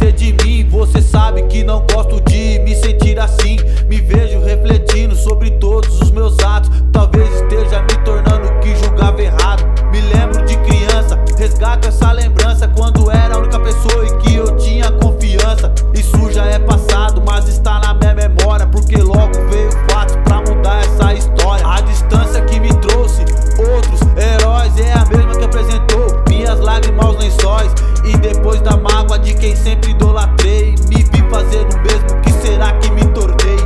ser de mim? Você sabe que não gosto de me sentir assim. Me vejo refletindo sobre todos os meus atos. Talvez esteja me tornando o que julgava errado. Me lembro de criança, resgato essa lembrança, quando era a única pessoa em que eu tinha confiança. Isso já é passado, mas está na minha memória, porque logo veio fatos pra mudar essa história. A distância que me trouxe outros heróis é a mesma que apresentou minhas lágrimas aos lençóis. E depois da mágoa de quem sempre idolatrei, me vi fazendo o mesmo, que será que me tornei?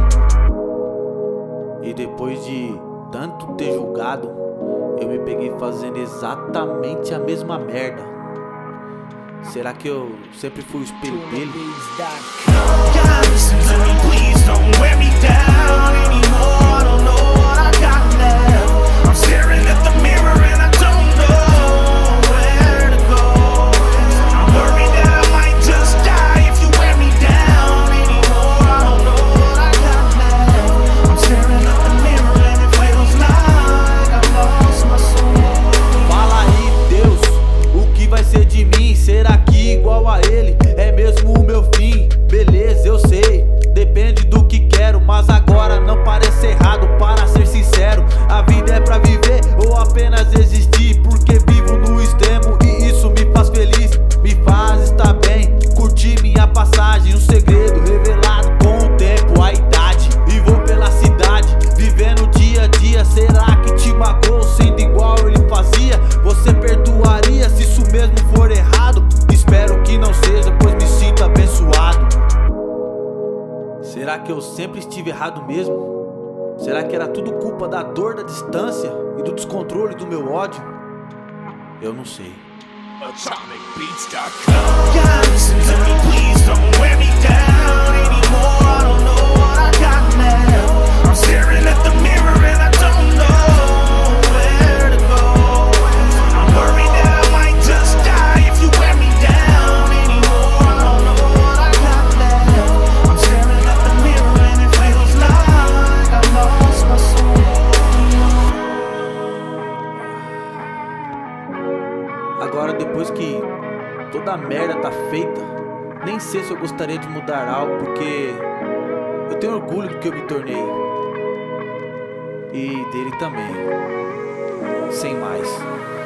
E depois de tanto ter julgado, eu me peguei fazendo exatamente a mesma merda. Será que eu sempre fui o espelho dele? God, listen to me, please don't wear me down anymore. I don't know what I got left. I'm staring at the mirror and I don't know where to go. I'm worried that I might just die if you wear me down anymore. I don't know what I got left. I'm staring at the mirror and it feels like I've lost my soul. Fala aí, Deus, o que vai ser de mim? Será que igual a ele é mesmo o meu fim? Beleza, eu sei, depende do que quero, mas agora não parece errado, para ser sincero. A vida é pra viver ou apenas existir? Porque vivo no extremo e isso me faz feliz, me faz estar bem, curtir minha passagem. Um segredo revelado com o tempo, a idade. E vou pela cidade, vivendo dia a dia. Será que te magoou sendo igual ele fazia? Você perdoaria se isso mesmo for errado? Espero que não seja, pois me sinto abençoado. Será que eu sempre estive errado mesmo? Será que era tudo culpa da dor da distância e do descontrole do meu ódio? Eu não sei. AtomicBeats.com. God, listen to me, please don't wear me down anymore. I don't know what I got left. I'm staring at the mirror and I don't know where to go. I'm worried that I might just die if you wear me down anymore. I don't know what I got left. I'm staring at the mirror and it feels like I've lost my soul. Agora, depois que toda a merda tá feita, nem sei se eu gostaria de mudar algo, porque eu tenho orgulho do que eu me tornei. E dele também. Sem mais.